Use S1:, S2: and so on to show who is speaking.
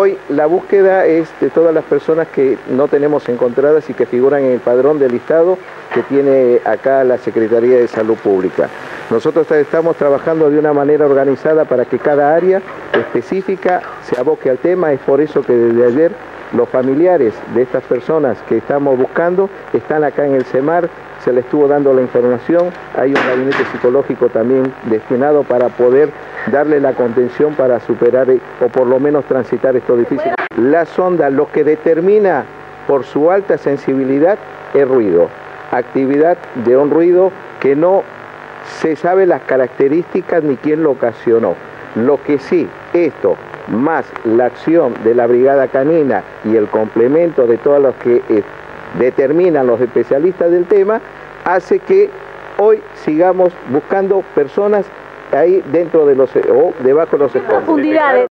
S1: Hoy la búsqueda es de todas las personas que no tenemos encontradas y que figuran en el padrón del listado que tiene acá la Secretaría de Salud Pública. Nosotros estamos trabajando de una manera organizada para que cada área específica se aboque al tema. Es por eso que desde ayer los familiares de estas personas que estamos buscando están acá en el CEMAR, se les estuvo dando la información, hay un gabinete psicológico también destinado para poder darle la contención para superar o por lo menos transitar esto difícil. La sonda lo que determina por su alta sensibilidad es ruido, actividad de un ruido que no se sabe las características ni quién lo ocasionó. Lo que sí, esto más la acción de la brigada canina y el complemento de todos los que determinan los especialistas del tema, hace que hoy sigamos buscando personas ahí dentro de los o debajo de los escombros.